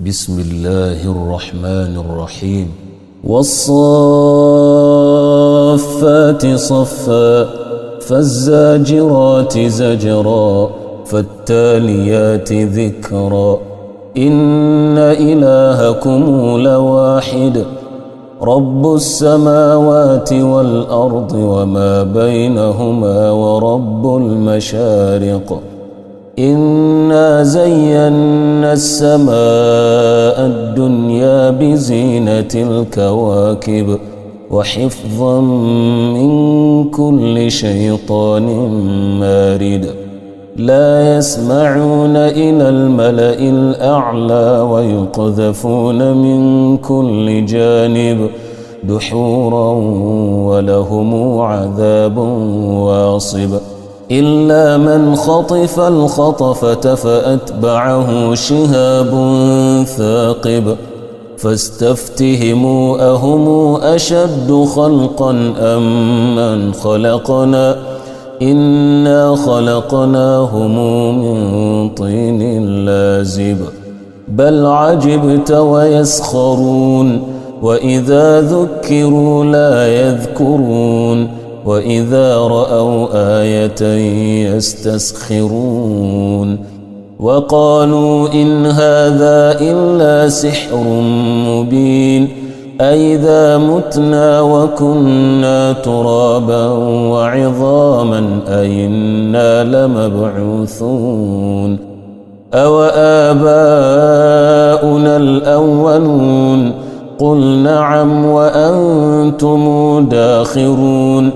بسم الله الرحمن الرحيم والصافات صفا فالزاجرات زجرا فالتاليات ذكرا إن إلهكم لواحد رب السماوات والأرض وما بينهما ورب المشارق إنا زينا السماء الدنيا بزينة الكواكب وحفظا من كل شيطان مارد لا يسمعون إلى الملأ الأعلى ويقذفون من كل جانب دحورا ولهم عذاب واصب إلا من خطف الخطفة فأتبعه شهاب ثاقب فاستفتهموا أهم أشد خلقا أم من خلقنا إنا خلقناهم من طين لازب بل عجبت ويسخرون وإذا ذكروا لا يذكرون وإذا رأوا آية يستسخرون وقالوا إن هذا إلا سحر مبين أئذا متنا وكنا ترابا وعظاما أئنا لمبعوثون أوآباؤنا الأولون قل نعم وأنتم داخرون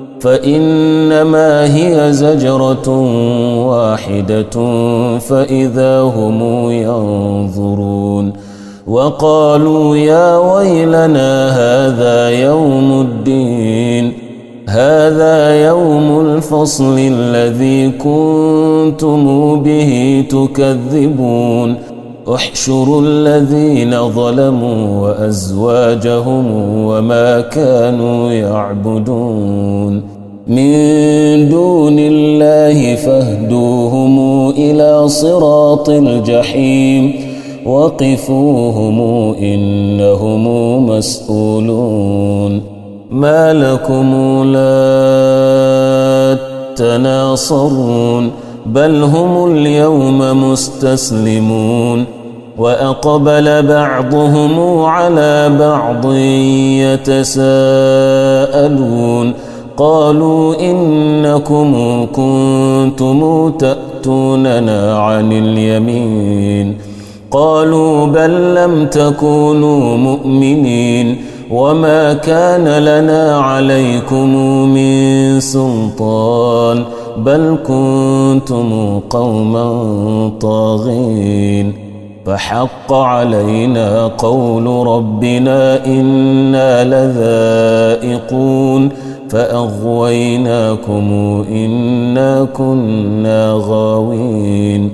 فإنما هي زجرة واحدة فإذا هم ينظرون وقالوا يا ويلنا هذا يوم الدين هذا يوم الفصل الذي كنتم به تكذبون احشروا الذين ظلموا وأزواجهم وما كانوا يعبدون من دون الله فاهدوهم إلى صراط الجحيم وقفوهم إنهم مسؤولون ما لكم لا تناصرون بل هم اليوم مستسلمون وأقبل بعضهم على بعض يتساءلون قالوا إنكم كنتم تأتوننا عن اليمين قالوا بل لم تكونوا مؤمنين وما كان لنا عليكم من سلطان بل كنتم قوما طاغين فحق علينا قول ربنا إنا لذائقون فأغويناكم إنا كنا غاوين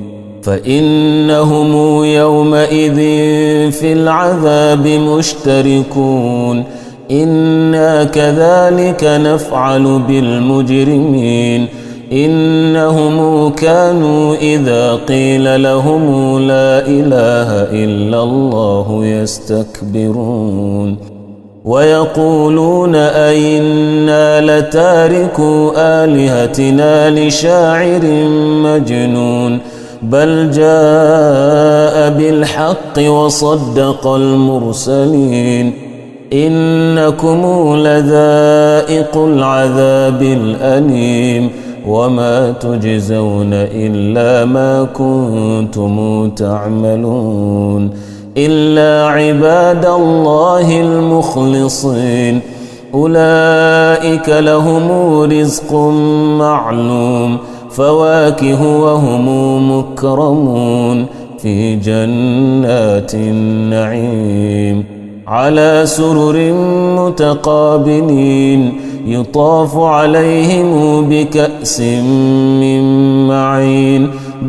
فإنهم يومئذ في العذاب مشتركون إنا كذلك نفعل بالمجرمين إنهم كانوا إذا قيل لهم لا إله إلا الله يستكبرون ويقولون أئنا لتاركو آلهتنا لشاعر مجنون بل جاء بالحق وصدق المرسلين إنكم لذائق العذاب الأليم وما تجزون إلا ما كنتم تعملون إلا عباد الله المخلصين أولئك لهم رزق معلوم فواكه وهم مكرمون في جنات النعيم على سرر متقابلين يطاف عليهم بكأس من معين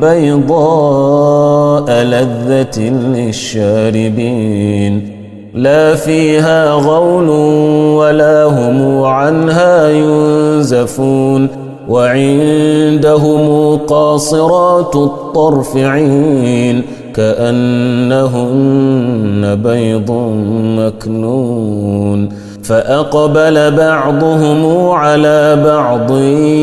بيضاء لذة للشاربين لا فيها غول ولا هم عنها ينزفون وعندهم قاصرات الطرف عين كأنهن بيض مكنون فأقبل بعضهم على بعض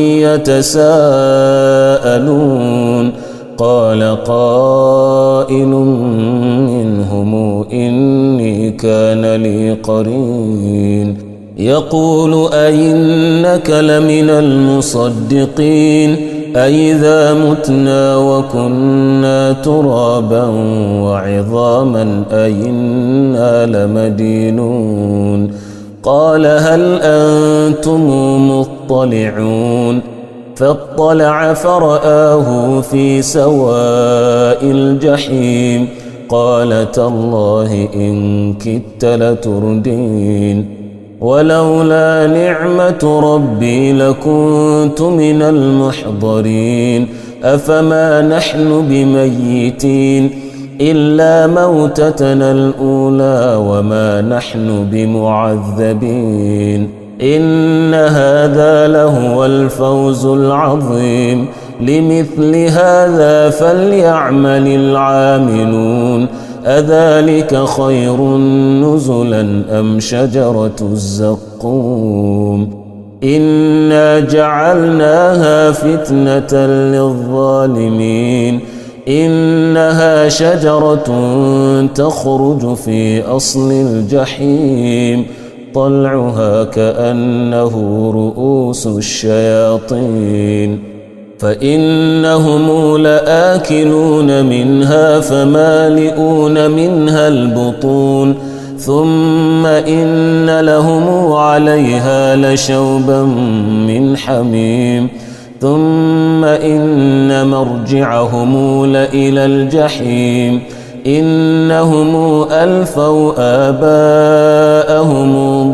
يتساءلون قال قائل منهم إني كان لي قرين يقول أئنك لمن المصدقين أئذا متنا وكنا ترابا وعظاما أئنا لمدينون قال هل أنتم مطلعون فاطلع فرآه في سواء الجحيم قال تالله إن كدت لتردين ولولا نعمة ربي لكنت من المحضرين أفما نحن بميتين إلا موتتنا الأولى وما نحن بمعذبين إن هذا لهو الفوز العظيم لمثل هذا فليعمل العاملون أذلك خير نزلا أم شجرة الزقوم إنا جعلناها فتنة للظالمين إنها شجرة تخرج في أصل الجحيم طلعها كأنه رؤوس الشياطين فإنهم لآكلون منها فمالئون منها البطون ثم إن لهم عليها لشوبا من حميم ثم إن مرجعهم لإلى الجحيم إنهم ألفوا آباءهم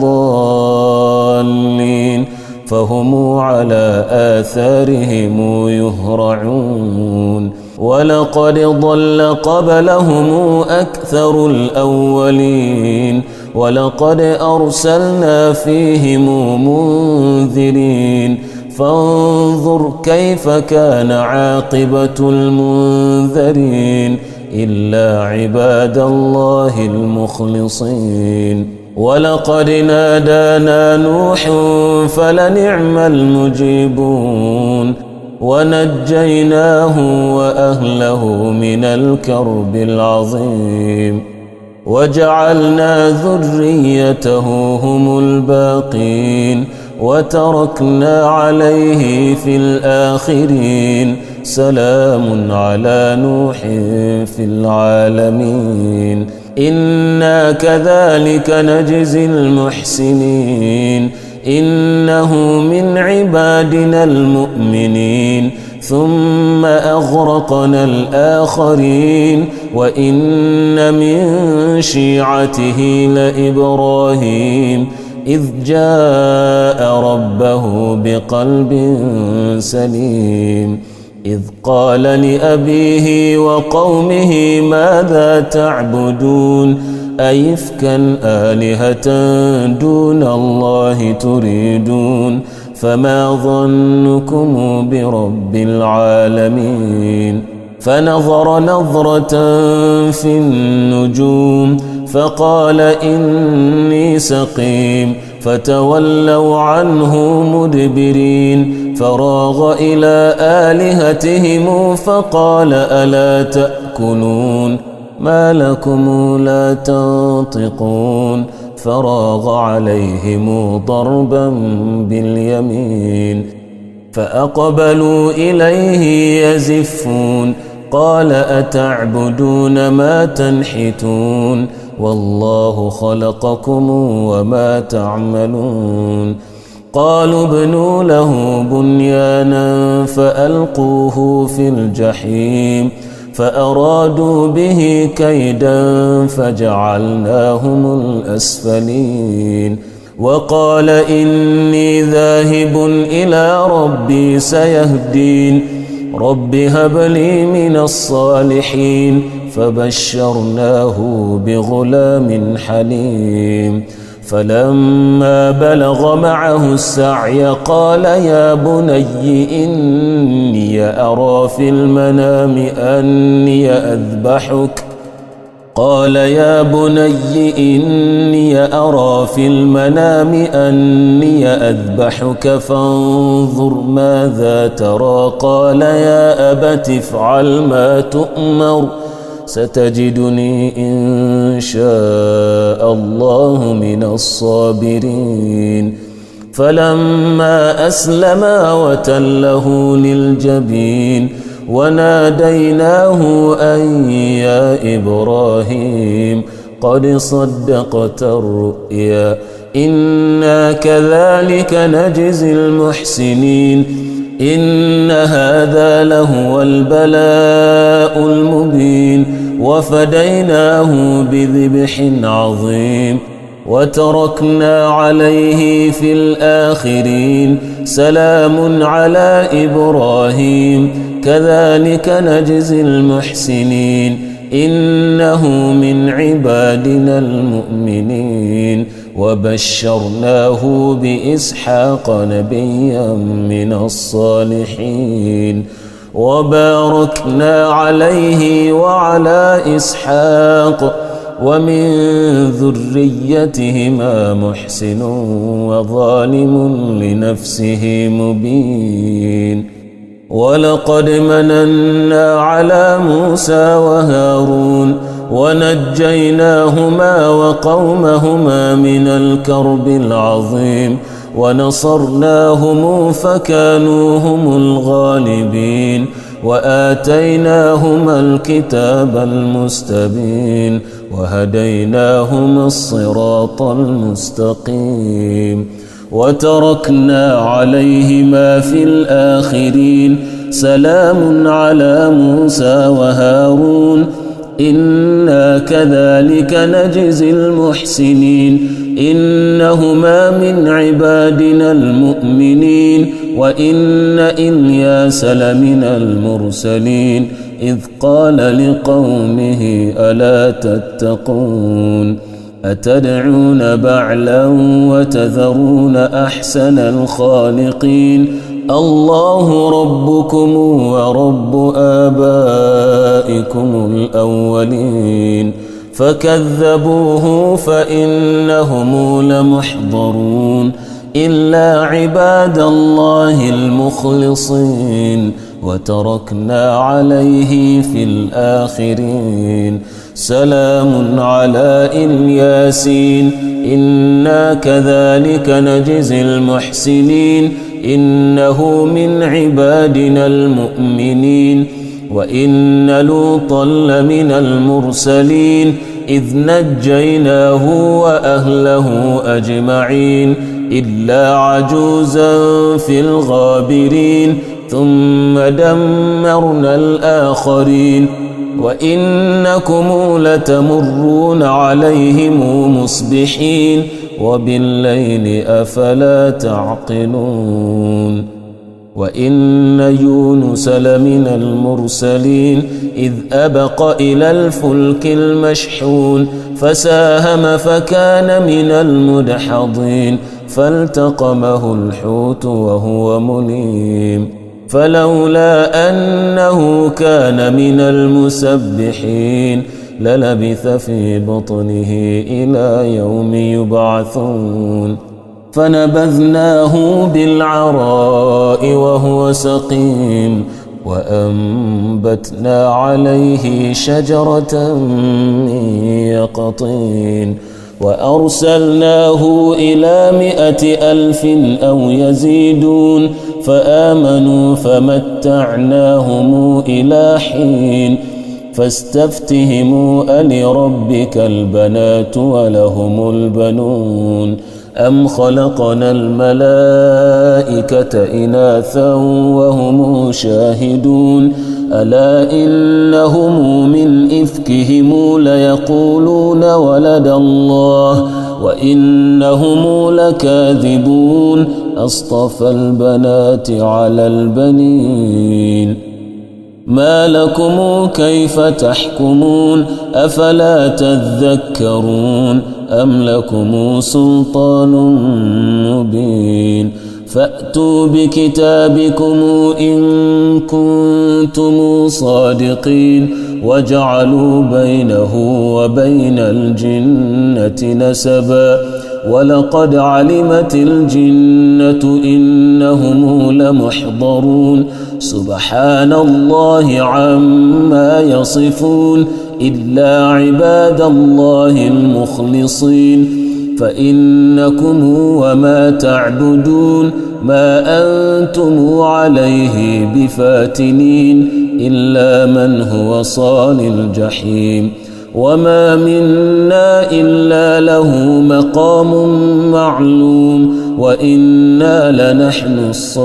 ضالين فهم على آثارهم يهرعون ولقد ضل قبلهم أكثر الأولين ولقد أرسلنا فيهم منذرين فانظر كيف كان عاقبة المنذرين إلا عباد الله المخلصين ولقد نادانا نوح فلنعم المجيبون ونجيناه وأهله من الكرب العظيم وجعلنا ذريته هم الباقين وتركنا عليه في الآخرين سلام على نوح في العالمين إنا كذلك نجزي المحسنين إنه من عبادنا المؤمنين ثم أغرقنا الآخرين وإن من شيعته لإبراهيم إذ جاء ربه بقلب سليم إذ قال لأبيه وقومه ماذا تعبدون أئفكا آلهة دون الله تريدون فما ظنكم برب العالمين فنظر نظرة في النجوم فقال إني سقيم فتولوا عنه مدبرين فراغ إلى آلهتهم فقال ألا تأكلون ما لكم لا تنطقون فراغ عليهم ضربا باليمين فأقبلوا إليه يزفون قال أتعبدون ما تنحتون والله خلقكم وما تعملون قالوا ابنوا له بنيانا فألقوه في الجحيم فأرادوا به كيدا فجعلناهم الأسفلين وقال إني ذاهب إلى ربي سيهدين رب هب لي من الصالحين فبشرناه بغلام حليم فلما بلغ معه السعي قال يا بني إني أرى في المنام أني أذبحك فانظر ماذا ترى قال يا أبت افعل ما تؤمر ستجدني إن شاء الله من الصابرين فلما أسلما وتله للجبين وناديناه أن يا إبراهيم قد صدقت الرؤيا إنا كذلك نجزي المحسنين إن هذا لهو البلاء المبين وفديناه بذبح عظيم وتركنا عليه في الآخرين سلام على إبراهيم كذلك نجزي المحسنين إنه من عبادنا المؤمنين وبشرناه بإسحاق نبيا من الصالحين وباركنا عليه وعلى إسحاق ومن ذريتهما محسن وظالم لنفسه مبين ولقد مننا على موسى وهارون ونجيناهما وقومهما من الكرب العظيم ونصرناهم فكانوا هم الغالبين وآتيناهما الكتاب المستبين وهديناهما الصراط المستقيم وتركنا عليهما في الآخرين سلام على موسى وهارون إنا كذلك نجزي المحسنين إنهما من عبادنا المؤمنين وإن إلياس لمن المرسلين إذ قال لقومه ألا تتقون أتدعون بعلا وتذرون أحسن الخالقين الله ربكم ورب آبائكم الأولين فكذبوه فإنهم لمحضرون إلا عباد الله المخلصين وتركنا عليه في الآخرين سلام على الياسين إنا كذلك نجزي المحسنين إنه من عبادنا المؤمنين وإن لوطا لمن المرسلين إذ نجيناه وأهله أجمعين إلا عجوزا في الغابرين ثم دمرنا الآخرين وإنكم لتمرون عليهم مصبحين وبالليل أفلا تعقلون وإن يونس لمن المرسلين إذ أبق إلى الفلك المشحون فساهم فكان من المدحضين فالتقمه الحوت وهو مليم فلولا أنه كان من المسبحين للبث في بطنه إلى يوم يبعثون فنبذناه بالعراء وهو سقيم وأنبتنا عليه شجرة من يقطين وأرسلناه إلى 100,000 أو يزيدون فآمنوا فمتعناهم إلى حين فاستفتهموا ألربك البنات ولهم البنون أم خلقنا الملائكة إناثا وهم شاهدون ألا إنهم من إفكهم ليقولون ولد الله وإنهم لكاذبون أصطفى البنات على البنين ما لكم كيف تحكمون أفلا تذكرون أم لكم سلطان مبين فأتوا بكتابكم إن كنتم صادقين وجعلوا بينه وبين الجنة نسبا ولقد علمت الجنة إنهم لمحضرون سبحان الله عما يصفون إلا عباد الله المخلصين فإنكم وما تعبدون ما أنتم عليه بفاتنين إلا من هو صال الجحيم وما منا إلا له مقام معلوم وإنا لنحن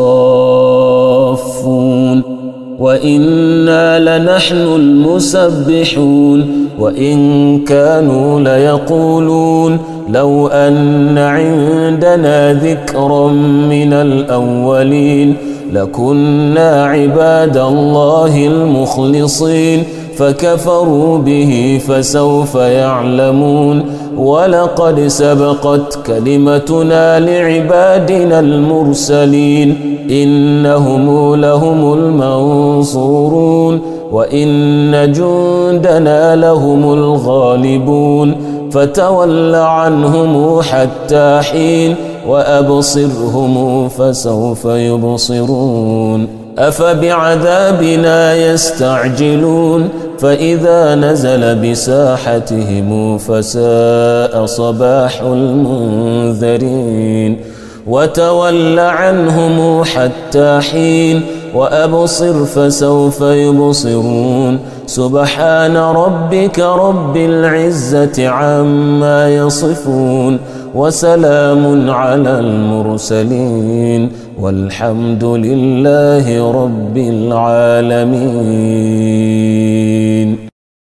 الصافون وإنا لنحن المسبحون وإن كانوا ليقولون لو أن عندنا ذكرا من الأولين لكنا عباد الله المخلصين فكفروا به فسوف يعلمون ولقد سبقت كلمتنا لعبادنا المرسلين إنهم لهم المنصورون وإن جندنا لهم الغالبون فتول عنهم حتى حين وأبصرهم فسوف يبصرون أفبعذابنا يستعجلون فإذا نزل بساحتهم فساء صباح المنذرين وتول عنهم حتى حين وأبصر فسوف يبصرون سبحان ربك رب العزة عما يصفون وسلام على المرسلين والحمد لله رب العالمين.